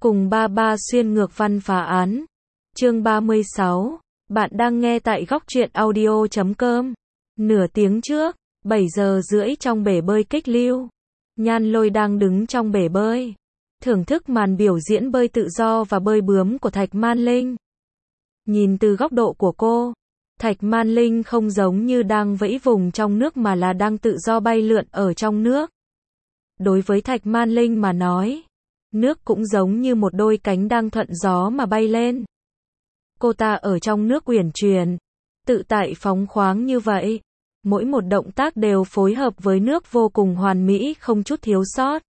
Cùng ba ba xuyên ngược văn phá án. Chương 36. Bạn đang nghe tại góc truyện audio.com. Nửa tiếng trước, 7 giờ rưỡi trong bể bơi Kích Lưu. Nhan Lôi đang đứng trong bể bơi, thưởng thức màn biểu diễn bơi tự do và bơi bướm của Thạch Man Linh. Nhìn từ góc độ của cô, Thạch Man Linh không giống như đang vẫy vùng trong nước mà là đang tự do bay lượn ở trong nước. Đối với Thạch Man Linh mà nói, nước cũng giống như một đôi cánh đang thuận gió mà bay lên. Cô ta ở trong nước uyển chuyển, tự tại phóng khoáng như vậy. Mỗi một động tác đều phối hợp với nước vô cùng hoàn mỹ, không chút thiếu sót.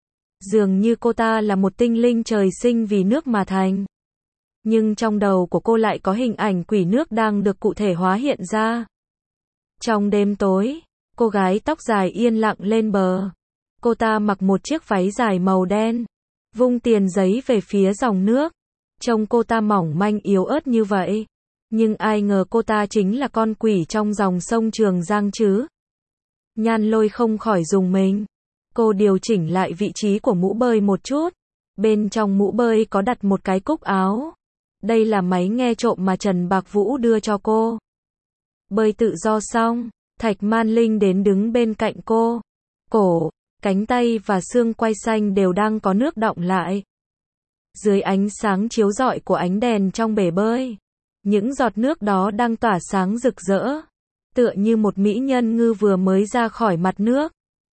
Dường như cô ta là một tinh linh trời sinh vì nước mà thành. Nhưng trong đầu của cô lại có hình ảnh quỷ nước đang được cụ thể hóa hiện ra. Trong đêm tối, cô gái tóc dài yên lặng lên bờ. Cô ta mặc một chiếc váy dài màu đen, vung tiền giấy về phía dòng nước. Trông cô ta mỏng manh yếu ớt như vậy. Nhưng ai ngờ cô ta chính là con quỷ trong dòng sông Trường Giang chứ. Nhan Lôi không khỏi rùng mình. Cô điều chỉnh lại vị trí của mũ bơi một chút. Bên trong mũ bơi có đặt một cái cúc áo. Đây là máy nghe trộm mà Trần Bạc Vũ đưa cho cô. Bơi tự do xong, Thạch Man Linh đến đứng bên cạnh cô. Cổ, cánh tay và xương quai xanh đều đang có nước đọng lại. Dưới ánh sáng chiếu rọi của ánh đèn trong bể bơi, những giọt nước đó đang tỏa sáng rực rỡ, tựa như một mỹ nhân ngư vừa mới ra khỏi mặt nước.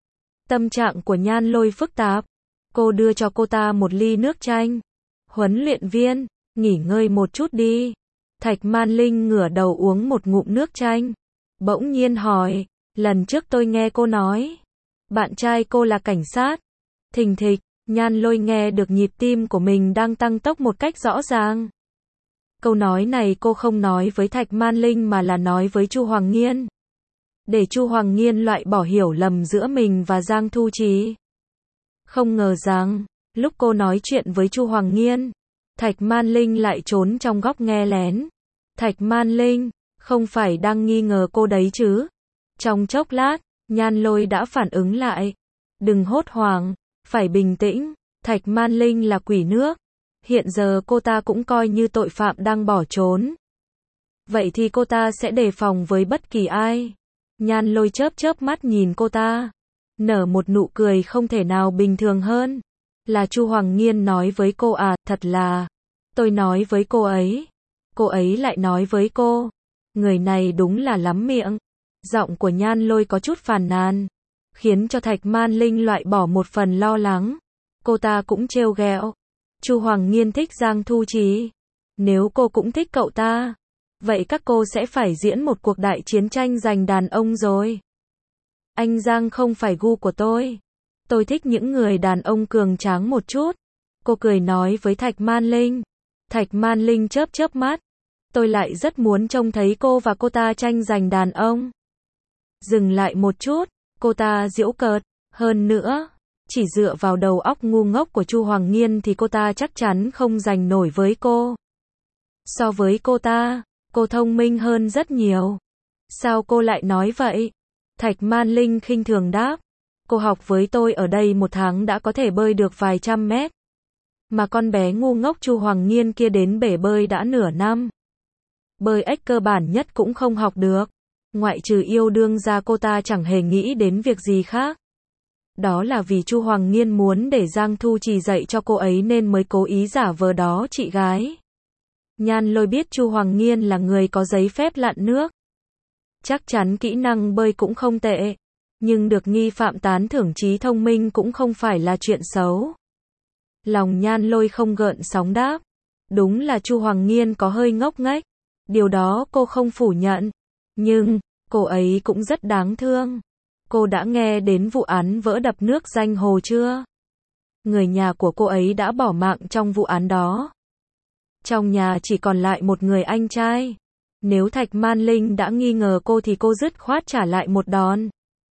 Tâm trạng của Nhan Lôi phức tạp. Cô đưa cho cô ta một ly nước chanh. Huấn luyện viên, nghỉ ngơi một chút đi. Thạch Man Linh ngửa đầu uống một ngụm nước chanh. Bỗng nhiên hỏi, lần trước tôi nghe cô nói, bạn trai cô là cảnh sát. Thình thịch, Nhan Lôi nghe được nhịp tim của mình đang tăng tốc một cách rõ ràng. Câu nói này cô không nói với Thạch Man Linh mà là nói với Chu Hoàng Nghiên. Để Chu Hoàng Nghiên loại bỏ hiểu lầm giữa mình và Giang Thu Trì. Không ngờ rằng, lúc cô nói chuyện với Chu Hoàng Nghiên, Thạch Man Linh lại trốn trong góc nghe lén. Thạch Man Linh, không phải đang nghi ngờ cô đấy chứ? Trong chốc lát, Nhan Lôi đã phản ứng lại. Đừng hốt hoảng, phải bình tĩnh, Thạch Man Linh là quỷ nước. Hiện giờ cô ta cũng coi như tội phạm đang bỏ trốn. Vậy thì cô ta sẽ đề phòng với bất kỳ ai. Nhan Lôi chớp mắt nhìn cô ta, nở một nụ cười không thể nào bình thường hơn. Là Chu Hoàng Nghiên nói với cô à? Thật là, tôi nói với cô ấy lại nói với cô. Người này đúng là lắm miệng. Giọng của Nhan Lôi có chút phàn nàn, khiến cho Thạch Man Linh loại bỏ một phần lo lắng. Cô ta cũng trêu ghẹo. Chu Hoàng Nghiên thích Giang Thu Trì. Nếu cô cũng thích cậu ta, vậy các cô sẽ phải diễn một cuộc đại chiến tranh giành đàn ông rồi. Anh Giang không phải gu của tôi. Tôi thích những người đàn ông cường tráng một chút. Cô cười nói với Thạch Man Linh. Thạch Man Linh chớp mắt. Tôi lại rất muốn trông thấy cô và cô ta tranh giành đàn ông. Dừng lại một chút, cô ta giễu cợt. Hơn nữa, chỉ dựa vào đầu óc ngu ngốc của Chu Hoàng Nghiên thì cô ta chắc chắn không giành nổi với cô. So với cô ta, cô thông minh hơn rất nhiều. Sao cô lại nói vậy? Thạch Man Linh khinh thường đáp. Cô học với tôi ở đây 1 tháng đã có thể bơi được vài trăm mét. Mà con bé ngu ngốc Chu Hoàng Nghiên kia đến bể bơi đã nửa năm. Bơi ếch cơ bản nhất cũng không học được. Ngoại trừ yêu đương ra cô ta chẳng hề nghĩ đến việc gì khác. Đó là vì Chu Hoàng Nghiên muốn để Giang Thu Trì dạy cho cô ấy nên mới cố ý giả vờ đó chị gái. Nhan Lôi biết Chu Hoàng Nghiên là người có giấy phép lặn nước. Chắc chắn kỹ năng bơi cũng không tệ. Nhưng được nghi phạm tán thưởng trí thông minh cũng không phải là chuyện xấu. Lòng Nhan Lôi không gợn sóng đáp. Đúng là Chu Hoàng Nghiên có hơi ngốc nghếch. Điều đó cô không phủ nhận. Nhưng, cô ấy cũng rất đáng thương. Cô đã nghe đến vụ án vỡ đập nước Danh Hồ chưa? Người nhà của cô ấy đã bỏ mạng trong vụ án đó. Trong nhà chỉ còn lại một người anh trai. Nếu Thạch Man Linh đã nghi ngờ cô thì cô dứt khoát trả lại một đòn.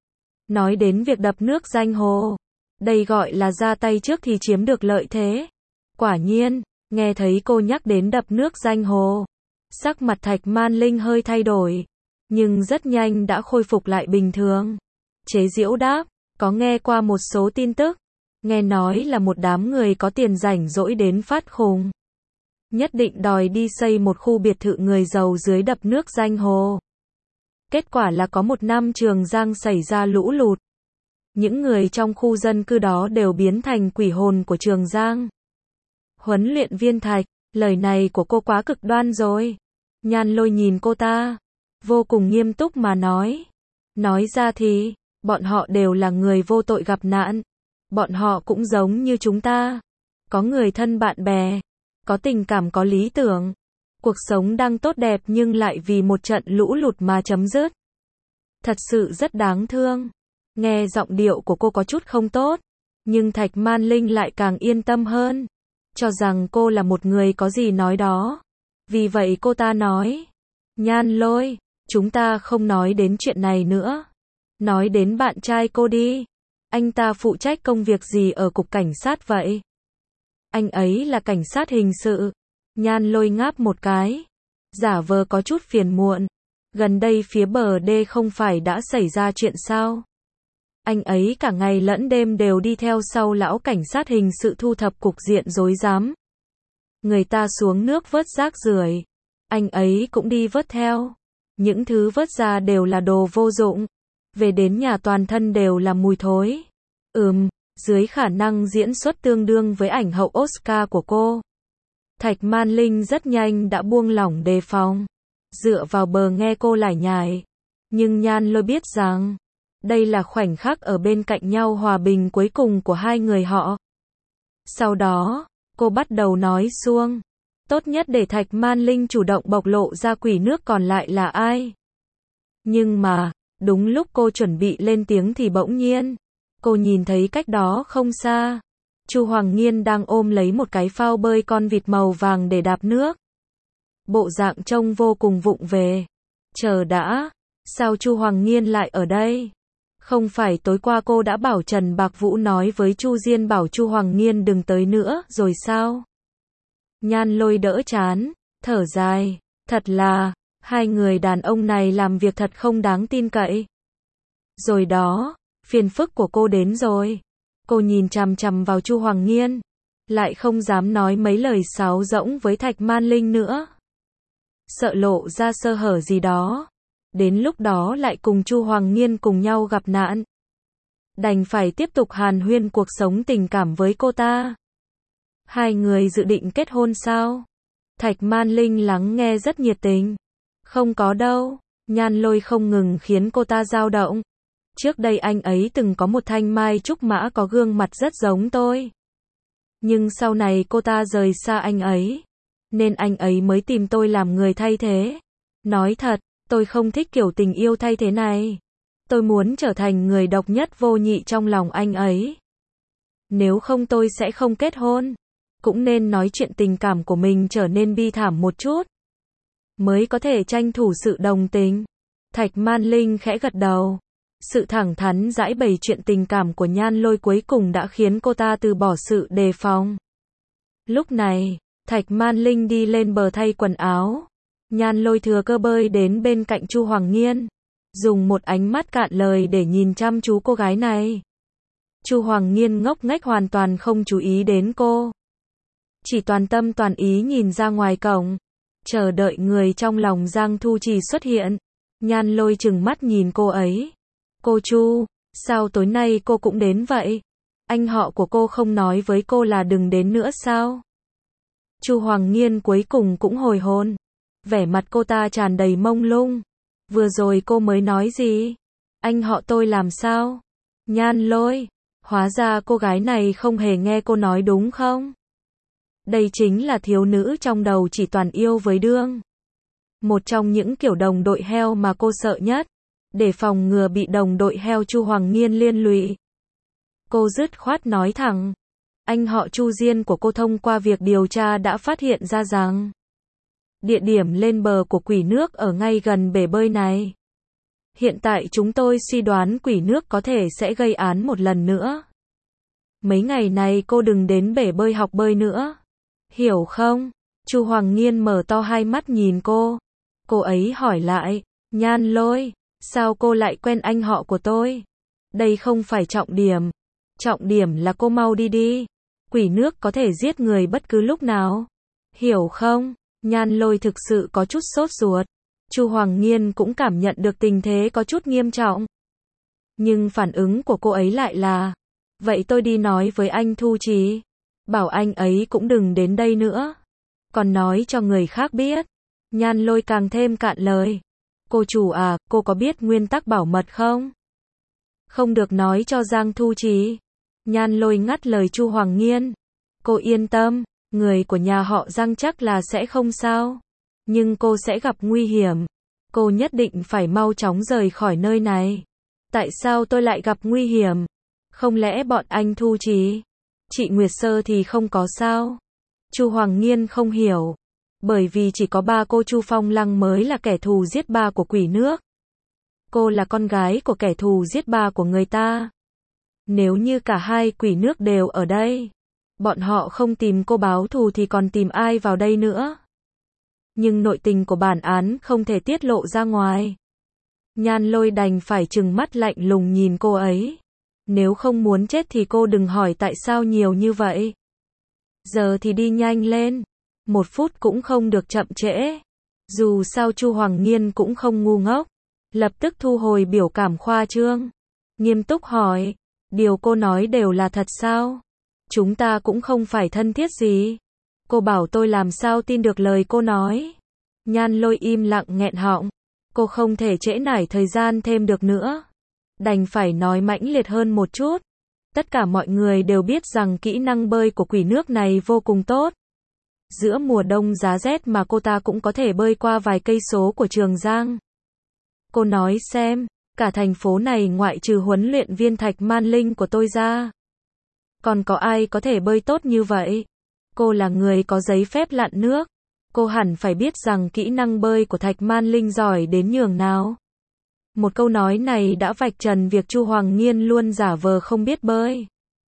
Nói đến việc đập nước Danh Hồ, đây gọi là ra tay trước thì chiếm được lợi thế. Quả nhiên, nghe thấy cô nhắc đến đập nước Danh Hồ, sắc mặt Thạch Man Linh hơi thay đổi, nhưng rất nhanh đã khôi phục lại bình thường. Chế giễu đáp, có nghe qua một số tin tức, Nghe nói là một đám người có tiền rảnh rỗi đến phát khùng. Nhất định đòi đi xây một khu biệt thự người giàu dưới đập nước Danh Hồ. Kết quả là có một năm Trường Giang xảy ra lũ lụt. Những người trong khu dân cư đó đều biến thành quỷ hồn của Trường Giang. Huấn luyện viên Thạch, lời này của cô quá cực đoan rồi. Nhan Lôi nhìn cô ta, vô cùng nghiêm túc mà nói. Nói ra thì, bọn họ đều là người vô tội gặp nạn. Bọn họ cũng giống như chúng ta. Có người thân bạn bè, có tình cảm có lý tưởng. Cuộc sống đang tốt đẹp nhưng lại vì một trận lũ lụt mà chấm dứt. Thật sự rất đáng thương. Nghe giọng điệu của cô có chút không tốt, nhưng Thạch Man Linh lại càng yên tâm hơn, cho rằng cô là một người có gì nói đó. Vì vậy cô ta nói, Nhan Lôi, chúng ta không nói đến chuyện này nữa. Nói đến bạn trai cô đi. Anh ta phụ trách công việc gì ở cục cảnh sát vậy? Anh ấy là cảnh sát hình sự. Nhan Lôi ngáp một cái, giả vờ có chút phiền muộn. Gần đây phía bờ đê không phải đã xảy ra chuyện sao? Anh ấy cả ngày lẫn đêm đều đi theo sau lão cảnh sát hình sự thu thập cục diện rối rắm. Người ta xuống nước vớt rác rưởi, anh ấy cũng đi vớt theo. Những thứ vớt ra đều là đồ vô dụng. Về đến nhà toàn thân đều là mùi thối. Dưới khả năng diễn xuất tương đương với ảnh hậu Oscar của cô, Thạch Man Linh rất nhanh đã buông lỏng đề phòng, dựa vào bờ nghe cô lải nhải. Nhưng Nhan Lôi biết rằng, đây là khoảnh khắc ở bên cạnh nhau hòa bình cuối cùng của hai người họ. Sau đó, cô bắt đầu nói suông. Tốt nhất để Thạch Man Linh chủ động bộc lộ ra quỷ nước còn lại là ai. Nhưng mà, đúng lúc cô chuẩn bị lên tiếng thì bỗng nhiên, cô nhìn thấy cách đó không xa, Chu Hoàng Nghiên đang ôm lấy một cái phao bơi con vịt màu vàng để đạp nước. Bộ dạng trông vô cùng vụng về. Chờ đã, sao Chu Hoàng Nghiên lại ở đây? Không phải tối qua cô đã bảo Trần Bạc Vũ nói với Chu Diên bảo Chu Hoàng Nghiên đừng tới nữa rồi sao? Nhan Lôi đỡ chán, thở dài, thật là, hai người đàn ông này làm việc thật không đáng tin cậy. Rồi đó, phiền phức của cô đến rồi. Cô nhìn chằm chằm vào Chu Hoàng Nghiên, lại không dám nói mấy lời sáo rỗng với Thạch Man Linh nữa. Sợ lộ ra sơ hở gì đó, đến lúc đó lại cùng Chu Hoàng Nghiên cùng nhau gặp nạn. Đành phải tiếp tục hàn huyên cuộc sống tình cảm với cô ta. Hai người dự định kết hôn sao? Thạch Man Linh lắng nghe rất nhiệt tình. Không có đâu. Nhan Lôi không ngừng khiến cô ta dao động. Trước đây anh ấy từng có một thanh mai trúc mã có gương mặt rất giống tôi. Nhưng sau này cô ta rời xa anh ấy, nên anh ấy mới tìm tôi làm người thay thế. Nói thật, tôi không thích kiểu tình yêu thay thế này. Tôi muốn trở thành người độc nhất vô nhị trong lòng anh ấy. Nếu không tôi sẽ không kết hôn. Cũng nên nói chuyện tình cảm của mình trở nên bi thảm một chút, mới có thể tranh thủ sự đồng tình. Thạch Man Linh khẽ gật đầu. Sự thẳng thắn giải bày chuyện tình cảm của Nhan Lôi cuối cùng đã khiến cô ta từ bỏ sự đề phòng. Lúc này, Thạch Man Linh đi lên bờ thay quần áo. Nhan Lôi thừa cơ bơi đến bên cạnh Chu Hoàng Nghiên, dùng một ánh mắt cạn lời để nhìn chăm chú cô gái này. Chu Hoàng Nghiên ngốc nghếch hoàn toàn không chú ý đến cô, chỉ toàn tâm toàn ý nhìn ra ngoài cổng, chờ đợi người trong lòng Giang Thu Trì xuất hiện. Nhan Lôi trừng mắt nhìn cô ấy. Cô Chu, sao tối nay cô cũng đến vậy? Anh họ của cô không nói với cô là đừng đến nữa sao? Chu Hoàng Nghiên cuối cùng cũng hồi hồn. Vẻ mặt cô ta tràn đầy mông lung. Vừa rồi cô mới nói gì? Anh họ tôi làm sao? Nhan Lôi, hóa ra cô gái này không hề nghe cô nói đúng không? Đây chính là thiếu nữ trong đầu chỉ toàn yêu với đương. Một trong những kiểu đồng đội heo mà cô sợ nhất. Để phòng ngừa bị đồng đội heo Chu Hoàng Nghiên liên lụy, cô dứt khoát nói thẳng. Anh họ Chu Diên của cô thông qua việc điều tra đã phát hiện ra rằng địa điểm lên bờ của quỷ nước ở ngay gần bể bơi này. Hiện tại chúng tôi suy đoán quỷ nước có thể sẽ gây án một lần nữa. Mấy ngày này cô đừng đến bể bơi học bơi nữa. Hiểu không? Chu Hoàng Nghiên mở to hai mắt nhìn cô. Cô ấy hỏi lại, Nhan Lôi, sao cô lại quen anh họ của tôi? Đây không phải trọng điểm. Trọng điểm là cô mau đi đi. Quỷ nước có thể giết người bất cứ lúc nào. Hiểu không? Nhan Lôi thực sự có chút sốt ruột. Chu Hoàng Nghiên cũng cảm nhận được tình thế có chút nghiêm trọng. Nhưng phản ứng của cô ấy lại là, vậy tôi đi nói với anh Thu Trì, bảo anh ấy cũng đừng đến đây nữa. Còn nói cho người khác biết. Nhan Lôi càng thêm cạn lời. Cô chủ à, cô có biết nguyên tắc bảo mật không? Không được nói cho Giang Thu Trì. Nhan Lôi ngắt lời Chu Hoàng Nghiên. Cô yên tâm, người của nhà họ Giang chắc là sẽ không sao. Nhưng cô sẽ gặp nguy hiểm. Cô nhất định phải mau chóng rời khỏi nơi này. Tại sao tôi lại gặp nguy hiểm? Không lẽ bọn anh Thu Trì, chị Nguyệt Sơ thì không có sao? Chu Hoàng Nghiên không hiểu. Bởi vì chỉ có ba cô Chu Phong Lăng mới là kẻ thù giết ba của quỷ nước. Cô là con gái của kẻ thù giết ba của người ta. Nếu như cả hai quỷ nước đều ở đây, bọn họ không tìm cô báo thù thì còn tìm ai vào đây nữa? Nhưng nội tình của bản án không thể tiết lộ ra ngoài. Nhan Lôi đành phải trừng mắt lạnh lùng nhìn cô ấy. Nếu không muốn chết thì cô đừng hỏi tại sao nhiều như vậy. Giờ thì đi nhanh lên. 1 phút cũng không được chậm trễ. Dù sao Chu Hoàng Nghiên cũng không ngu ngốc. Lập tức thu hồi biểu cảm khoa trương. Nghiêm túc hỏi. Điều cô nói đều là thật sao? Chúng ta cũng không phải thân thiết gì. Cô bảo tôi làm sao tin được lời cô nói. Nhan Lôi im lặng nghẹn họng. Cô không thể trễ nải thời gian thêm được nữa. Đành phải nói mãnh liệt hơn một chút. Tất cả mọi người đều biết rằng kỹ năng bơi của quỷ nước này vô cùng tốt. Giữa mùa đông giá rét mà cô ta cũng có thể bơi qua vài cây số của Trường Giang. Cô nói xem, cả thành phố này ngoại trừ huấn luyện viên Thạch Man Linh của tôi ra, còn có ai có thể bơi tốt như vậy? Cô là người có giấy phép lặn nước. Cô hẳn phải biết rằng kỹ năng bơi của Thạch Man Linh giỏi đến nhường nào. Một câu nói này đã vạch trần việc Chu Hoàng Nghiên luôn giả vờ không biết bơi.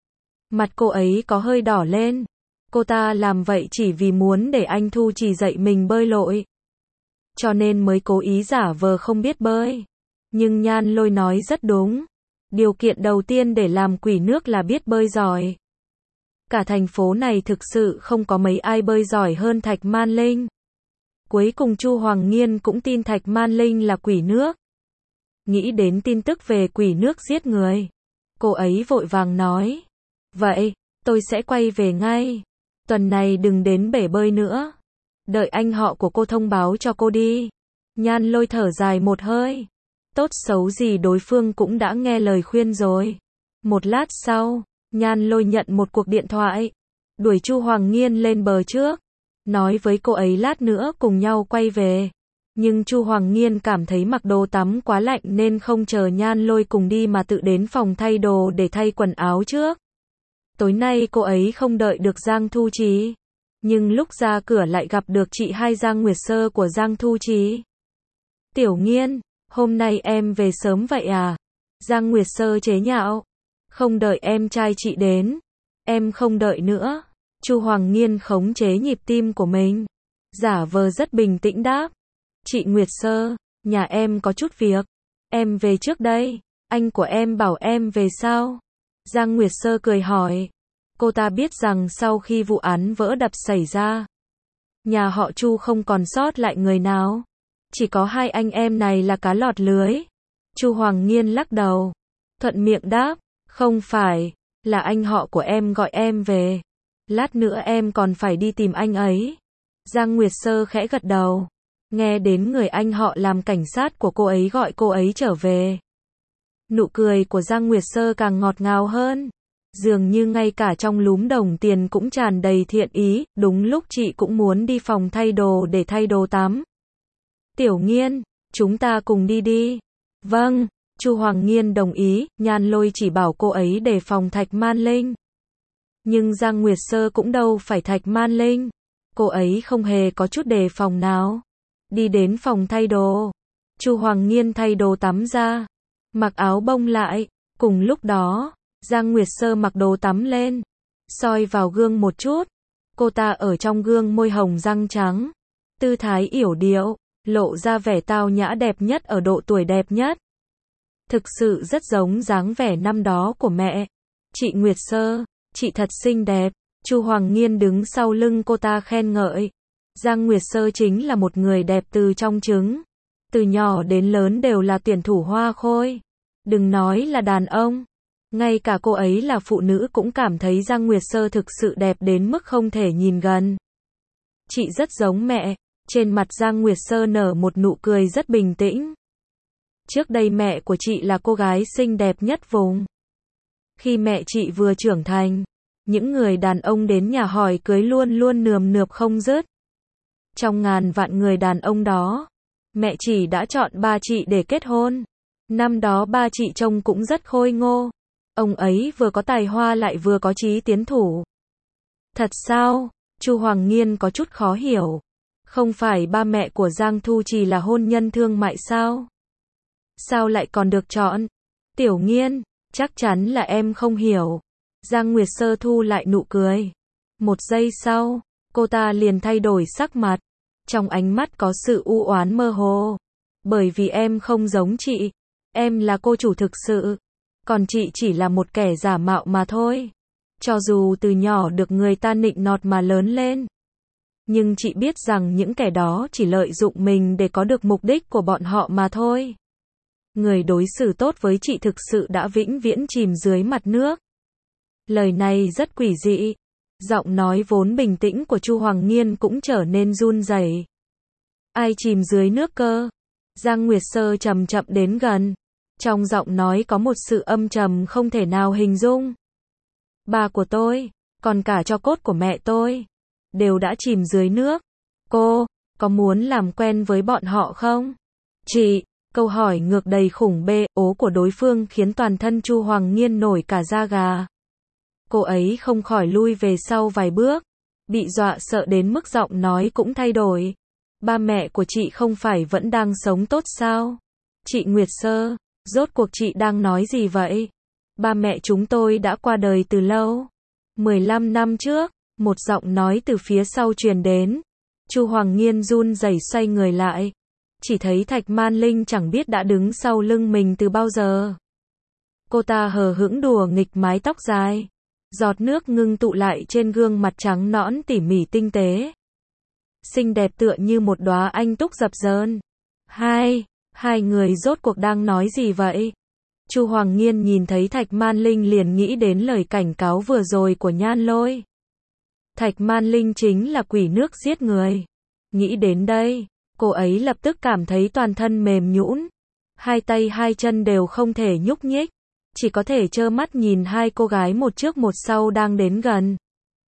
Mặt cô ấy có hơi đỏ lên. Cô ta làm vậy chỉ vì muốn để anh Thu Trì dạy mình bơi lội. Cho nên mới cố ý giả vờ không biết bơi. Nhưng Nhan Lôi nói rất đúng. Điều kiện đầu tiên để làm quỷ nước là biết bơi giỏi. Cả thành phố này thực sự không có mấy ai bơi giỏi hơn Thạch Man Linh. Cuối cùng Chu Hoàng Nghiên cũng tin Thạch Man Linh là quỷ nước. Nghĩ đến tin tức về quỷ nước giết người, cô ấy vội vàng nói. Vậy, tôi sẽ quay về ngay. Tuần này đừng đến bể bơi nữa. Đợi anh họ của cô thông báo cho cô đi. Nhan Lôi thở dài một hơi. Tốt xấu gì đối phương cũng đã nghe lời khuyên rồi. Một lát sau, Nhan Lôi nhận một cuộc điện thoại. Đuổi Chu Hoàng Nghiên lên bờ trước. Nói với cô ấy lát nữa cùng nhau quay về. Nhưng Chu Hoàng Nghiên cảm thấy mặc đồ tắm quá lạnh nên không chờ Nhan Lôi cùng đi mà tự đến phòng thay đồ để thay quần áo trước. Tối nay cô ấy không đợi được Giang Thu Trì. Nhưng lúc ra cửa lại gặp được chị hai Giang Nguyệt Sơ của Giang Thu Trì. Tiểu Nghiên, hôm nay em về sớm vậy à? Giang Nguyệt Sơ chế nhạo. Không đợi em trai chị đến. Em không đợi nữa. Chu Hoàng Nghiên khống chế nhịp tim của mình. Giả vờ rất bình tĩnh đáp. Chị Nguyệt Sơ, nhà em có chút việc. Em về trước đây. Anh của em bảo em về sao? Giang Nguyệt Sơ cười hỏi. Cô ta biết rằng sau khi vụ án vỡ đập xảy ra, nhà họ Chu không còn sót lại người nào. Chỉ có hai anh em này là cá lọt lưới. Chu Hoàng Nghiên lắc đầu. Thuận miệng đáp. Không phải, là anh họ của em gọi em về. Lát nữa em còn phải đi tìm anh ấy. Giang Nguyệt Sơ khẽ gật đầu. Nghe đến người anh họ làm cảnh sát của cô ấy gọi cô ấy trở về. Nụ cười của Giang Nguyệt Sơ càng ngọt ngào hơn. Dường như ngay cả trong lúm đồng tiền cũng tràn đầy thiện ý. Đúng lúc chị cũng muốn đi phòng thay đồ để thay đồ tắm. Tiểu Nghiên, chúng ta cùng đi đi. Vâng, Chu Hoàng Nghiên đồng ý. Nhan Lôi chỉ bảo cô ấy đề phòng Thạch Man Linh. Nhưng Giang Nguyệt Sơ cũng đâu phải Thạch Man Linh. Cô ấy không hề có chút đề phòng nào. Đi đến phòng thay đồ. Chu Hoàng Nghiên thay đồ tắm ra. Mặc áo bông lại. Cùng lúc đó, Giang Nguyệt Sơ mặc đồ tắm lên. Soi vào gương một chút. Cô ta ở trong gương môi hồng răng trắng. Tư thái yểu điệu. Lộ ra vẻ tao nhã đẹp nhất ở độ tuổi đẹp nhất. Thực sự rất giống dáng vẻ năm đó của mẹ. Chị Nguyệt Sơ, chị thật xinh đẹp. Chu Hoàng Nghiên đứng sau lưng cô ta khen ngợi. Giang Nguyệt Sơ chính là một người đẹp từ trong trứng. Từ nhỏ đến lớn đều là tuyển thủ hoa khôi. Đừng nói là đàn ông. Ngay cả cô ấy là phụ nữ cũng cảm thấy Giang Nguyệt Sơ thực sự đẹp đến mức không thể nhìn gần. Chị rất giống mẹ. Trên mặt Giang Nguyệt Sơ nở một nụ cười rất bình tĩnh. Trước đây mẹ của chị là cô gái xinh đẹp nhất vùng. Khi mẹ chị vừa trưởng thành, những người đàn ông đến nhà hỏi cưới luôn luôn nườm nượp không dứt. Trong ngàn vạn người đàn ông đó, mẹ chị đã chọn ba chị để kết hôn. Năm đó ba chị trông cũng rất khôi ngô. Ông ấy vừa có tài hoa lại vừa có chí tiến thủ. Thật sao? Chu Hoàng Nghiên có chút khó hiểu. Không phải ba mẹ của Giang Thu Trì là hôn nhân thương mại sao? Sao lại còn được chọn? Tiểu Nghiên, chắc chắn là em không hiểu. Giang Nguyệt Sơ thu lại nụ cười. Một giây sau, cô ta liền thay đổi sắc mặt. Trong ánh mắt có sự u oán mơ hồ. Bởi vì em không giống chị. Em là cô chủ thực sự. Còn chị chỉ là một kẻ giả mạo mà thôi. Cho dù từ nhỏ được người ta nịnh nọt mà lớn lên. Nhưng chị biết rằng những kẻ đó chỉ lợi dụng mình để có được mục đích của bọn họ mà thôi. Người đối xử tốt với chị thực sự đã vĩnh viễn chìm dưới mặt nước. Lời này rất quỷ dị. Giọng nói vốn bình tĩnh của Chu Hoàng Nghiên cũng trở nên run rẩy. Ai chìm dưới nước cơ? Giang Nguyệt Sơ chậm chậm đến gần. Trong giọng nói có một sự âm trầm không thể nào hình dung. Bà của tôi, còn cả tro cốt của mẹ tôi, đều đã chìm dưới nước. Cô, có muốn làm quen với bọn họ không? Chị, câu hỏi ngược đầy khủng bê ố của đối phương khiến toàn thân Chu Hoàng Nghiên nổi cả da gà. Cô ấy không khỏi lui về sau vài bước, bị dọa sợ đến mức giọng nói cũng thay đổi. Ba mẹ của chị không phải vẫn đang sống tốt sao? Chị Nguyệt Sơ, rốt cuộc chị đang nói gì vậy? Ba mẹ chúng tôi đã qua đời từ lâu. 15 năm trước, một giọng nói từ phía sau truyền đến. Chu Hoàng Nghiên run rẩy xoay người lại. Chỉ thấy Thạch Man Linh chẳng biết đã đứng sau lưng mình từ bao giờ. Cô ta hờ hững đùa nghịch mái tóc dài. Giọt nước ngưng tụ lại trên gương mặt trắng nõn tỉ mỉ tinh tế. Xinh đẹp tựa như một đóa anh túc dập dờn. Hai người rốt cuộc đang nói gì vậy? Chu Hoàng Nghiên nhìn thấy Thạch Man Linh liền nghĩ đến lời cảnh cáo vừa rồi của Nhan Lôi. Thạch Man Linh chính là quỷ nước giết người. Nghĩ đến đây, cô ấy lập tức cảm thấy toàn thân mềm nhũn. Hai tay hai chân đều không thể nhúc nhích. Chỉ có thể trơ mắt nhìn hai cô gái một trước một sau đang đến gần.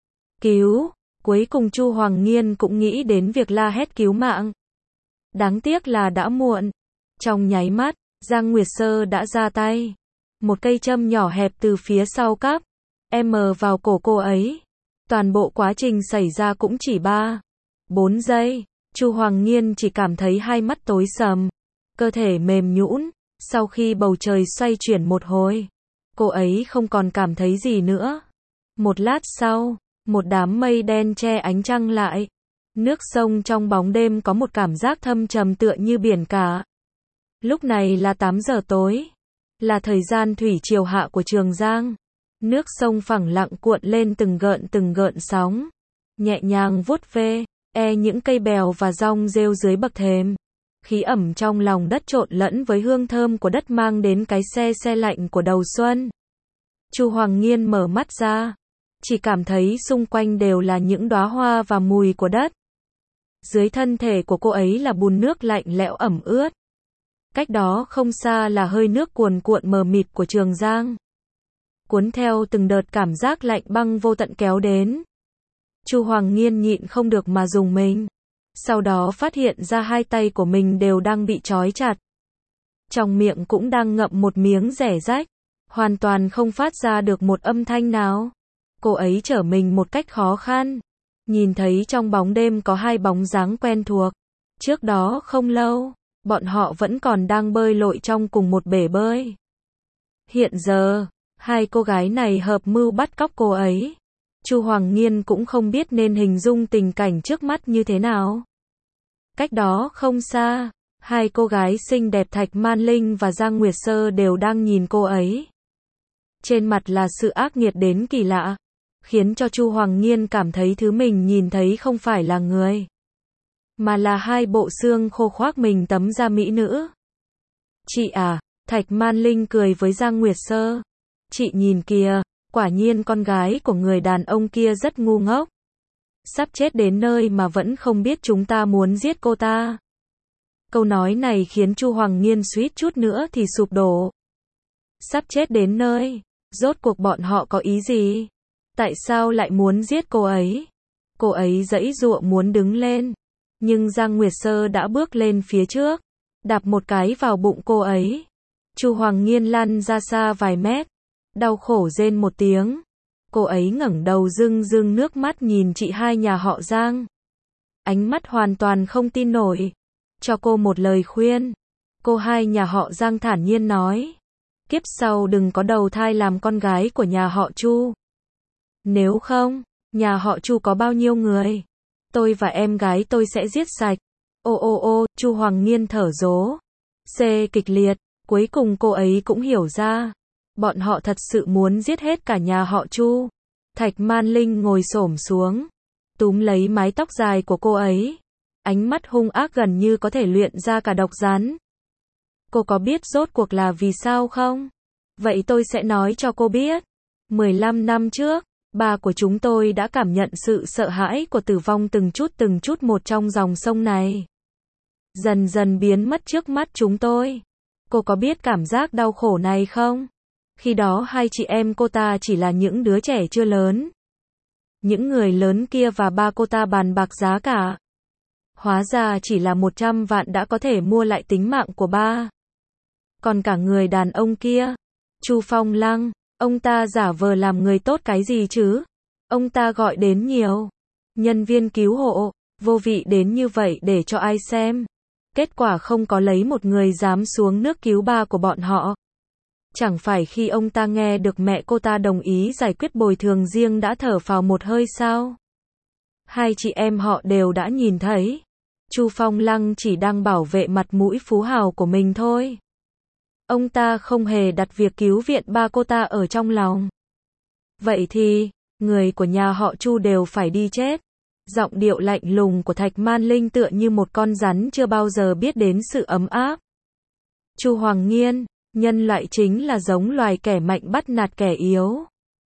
Cứu! Cuối cùng Chu Hoàng Nghiên cũng nghĩ đến việc la hét cứu mạng. Đáng tiếc là đã muộn. Trong nháy mắt, Giang Nguyệt Sơ đã ra tay. Một cây châm nhỏ hẹp từ phía sau cắp vào cổ cô ấy. Toàn bộ quá trình xảy ra cũng chỉ 3-4 giây. Chu Hoàng Nghiên chỉ cảm thấy hai mắt tối sầm, cơ thể mềm nhũn. Sau khi bầu trời xoay chuyển một hồi, cô ấy không còn cảm thấy gì nữa. Một lát sau, một đám mây đen che ánh trăng lại. Nước sông trong bóng đêm có một cảm giác thâm trầm tựa như biển cả. Lúc này là 8 giờ tối, là thời gian thủy triều hạ của Trường Giang. Nước sông phẳng lặng cuộn lên từng gợn sóng, nhẹ nhàng vuốt ve những cây bèo và rong rêu dưới bậc thềm. Khí ẩm trong lòng đất trộn lẫn với hương thơm của đất mang đến cái se lạnh của đầu xuân. Chu Hoàng Nghiên mở mắt ra, chỉ cảm thấy xung quanh đều là những đóa hoa và mùi của đất. Dưới thân thể của cô ấy là bùn nước lạnh lẽo ẩm ướt. Cách đó không xa là hơi nước cuồn cuộn mờ mịt của Trường Giang. Cuốn theo từng đợt cảm giác lạnh băng vô tận kéo đến. Chu Hoàng Nghiên nhịn không được mà rùng mình. Sau đó phát hiện ra hai tay của mình đều đang bị trói chặt. Trong miệng cũng đang ngậm một miếng rẻ rách. Hoàn toàn không phát ra được một âm thanh nào. Cô ấy trở mình một cách khó khăn. Nhìn thấy trong bóng đêm có hai bóng dáng quen thuộc. Trước đó không lâu, bọn họ vẫn còn đang bơi lội trong cùng một bể bơi. Hiện giờ, hai cô gái này hợp mưu bắt cóc cô ấy. Chu Hoàng Nghiên cũng không biết nên hình dung tình cảnh trước mắt như thế nào. Cách đó không xa, hai cô gái xinh đẹp Thạch Man Linh và Giang Nguyệt Sơ đều đang nhìn cô ấy. trên mặt là sự ác nghiệt đến kỳ lạ, khiến cho Chu Hoàng Nghiên cảm thấy thứ mình nhìn thấy không phải là người, mà là hai bộ xương khô khoác mình tấm da mỹ nữ. Chị à, Thạch Man Linh cười với Giang Nguyệt Sơ. Chị nhìn kìa, quả nhiên con gái của người đàn ông kia rất ngu ngốc. Sắp chết đến nơi mà vẫn không biết chúng ta muốn giết cô ta. Câu nói này khiến Chu Hoàng Nghiên suýt chút nữa thì sụp đổ. Sắp chết đến nơi, rốt cuộc bọn họ có ý gì? Tại sao lại muốn giết cô ấy? Cô ấy giãy giụa muốn đứng lên, nhưng Giang Nguyệt Sơ đã bước lên phía trước, đạp một cái vào bụng cô ấy. Chu Hoàng Nghiên lăn ra xa vài mét, đau khổ rên một tiếng. Cô ấy ngẩng đầu rưng rưng nước mắt nhìn chị hai nhà họ Giang. Ánh mắt hoàn toàn không tin nổi. Cho cô một lời khuyên. Cô hai nhà họ Giang thản nhiên nói. Kiếp sau đừng có đầu thai làm con gái của nhà họ Chu. Nếu không, nhà họ Chu có bao nhiêu người? Tôi và em gái tôi sẽ giết sạch. Ô, Chu Hoàng Nghiên thở dố. Kịch liệt, cuối cùng cô ấy cũng hiểu ra. Bọn họ thật sự muốn giết hết cả nhà họ Chu. Thạch Man Linh ngồi xổm xuống, túm lấy mái tóc dài của cô ấy. Ánh mắt hung ác gần như có thể luyện ra cả độc rắn. Cô có biết rốt cuộc là vì sao không? Vậy tôi sẽ nói cho cô biết. 15 năm trước, ba của chúng tôi đã cảm nhận sự sợ hãi của tử vong từng chút một trong dòng sông này. Dần dần biến mất trước mắt chúng tôi. Cô có biết cảm giác đau khổ này không? Khi đó hai chị em cô ta chỉ là những đứa trẻ chưa lớn. Những người lớn kia và ba cô ta bàn bạc giá cả. Hóa ra chỉ là 100 vạn đã có thể mua lại tính mạng của ba. Còn cả người đàn ông kia, Chu Phong Lăng, ông ta giả vờ làm người tốt cái gì chứ? Ông ta gọi đến nhiều nhân viên cứu hộ, vô vị đến như vậy để cho ai xem. Kết quả không có lấy một người dám xuống nước cứu ba của bọn họ. Chẳng phải khi ông ta nghe được mẹ cô ta đồng ý giải quyết bồi thường riêng đã thở phào một hơi sao? Hai chị em họ đều đã nhìn thấy. Chu Phong Lăng chỉ đang bảo vệ mặt mũi phú hào của mình thôi. Ông ta không hề đặt việc cứu viện ba cô ta ở trong lòng. Vậy thì, người của nhà họ Chu đều phải đi chết. Giọng điệu lạnh lùng của Thạch Man Linh tựa như một con rắn chưa bao giờ biết đến sự ấm áp. Chu Hoàng Nghiên, nhân loại chính là giống loài kẻ mạnh bắt nạt kẻ yếu.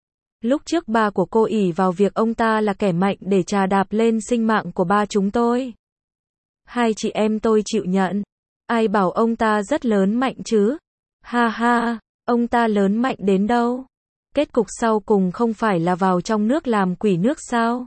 Lúc trước ba của cô ỷ vào việc ông ta là kẻ mạnh để trà đạp lên sinh mạng của ba chúng tôi. Hai chị em tôi chịu nhận. Ai bảo ông ta rất lớn mạnh chứ? Ha ha, ông ta lớn mạnh đến đâu? Kết cục sau cùng không phải là vào trong nước làm quỷ nước sao?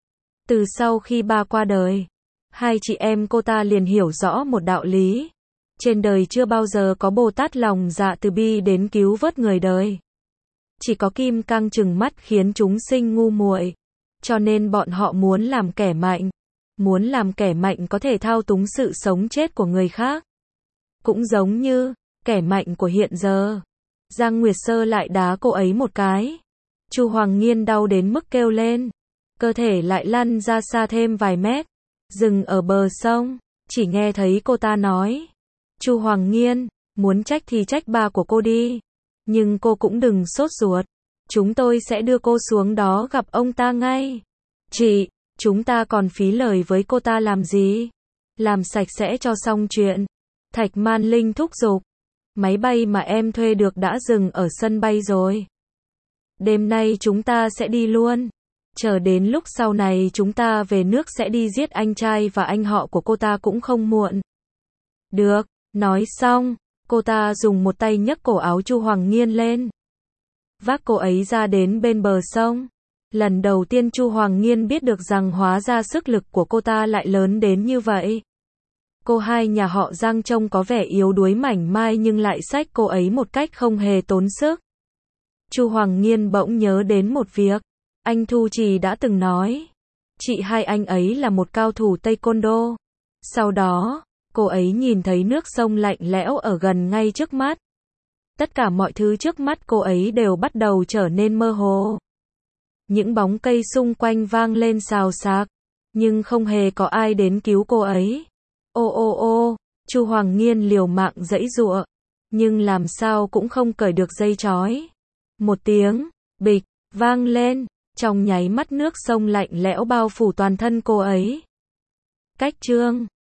Từ sau khi ba qua đời, hai chị em cô ta liền hiểu rõ một đạo lý. Trên đời chưa bao giờ có Bồ Tát lòng dạ từ bi đến cứu vớt người đời. Chỉ có kim cang trừng mắt khiến chúng sinh ngu muội. Cho nên bọn họ muốn làm kẻ mạnh. Muốn làm kẻ mạnh có thể thao túng sự sống chết của người khác. Cũng giống như kẻ mạnh của hiện giờ. Giang Nguyệt Sơ lại đá cô ấy một cái. Chu Hoàng Nghiên đau đến mức kêu lên. Cơ thể lại lăn ra xa thêm vài mét. Dừng ở bờ sông. Chỉ nghe thấy cô ta nói. Chu Hoàng Nghiên, muốn trách thì trách ba của cô đi. Nhưng cô cũng đừng sốt ruột. Chúng tôi sẽ đưa cô xuống đó gặp ông ta ngay. Chị, chúng ta còn phí lời với cô ta làm gì? Làm sạch sẽ cho xong chuyện. Thạch Man Linh thúc giục. Máy bay mà em thuê được đã dừng ở sân bay rồi. Đêm nay chúng ta sẽ đi luôn. Chờ đến lúc sau này chúng ta về nước sẽ đi giết anh trai và anh họ của cô ta cũng không muộn. Được, nói xong, cô ta dùng một tay nhấc cổ áo Chu Hoàng Nghiên lên. Vác cô ấy ra đến bên bờ sông. Lần đầu tiên Chu Hoàng Nghiên biết được rằng hóa ra sức lực của cô ta lại lớn đến như vậy. Cô hai nhà họ Giang trông có vẻ yếu đuối mảnh mai nhưng lại xách cô ấy một cách không hề tốn sức. Chu Hoàng Nghiên bỗng nhớ đến một việc. Anh Thu Trì đã từng nói. Chị hai anh ấy là một cao thủ Taekwondo. Sau đó, cô ấy nhìn thấy nước sông lạnh lẽo ở gần ngay trước mắt. Tất cả mọi thứ trước mắt cô ấy đều bắt đầu trở nên mơ hồ. Những bóng cây xung quanh vang lên xào xạc, nhưng không hề có ai đến cứu cô ấy. Ô, Chu Hoàng Nghiên liều mạng giãy giụa, nhưng làm sao cũng không cởi được dây trói. Một tiếng, bịch, vang lên, trong nháy mắt nước sông lạnh lẽo bao phủ toàn thân cô ấy. Cách Trương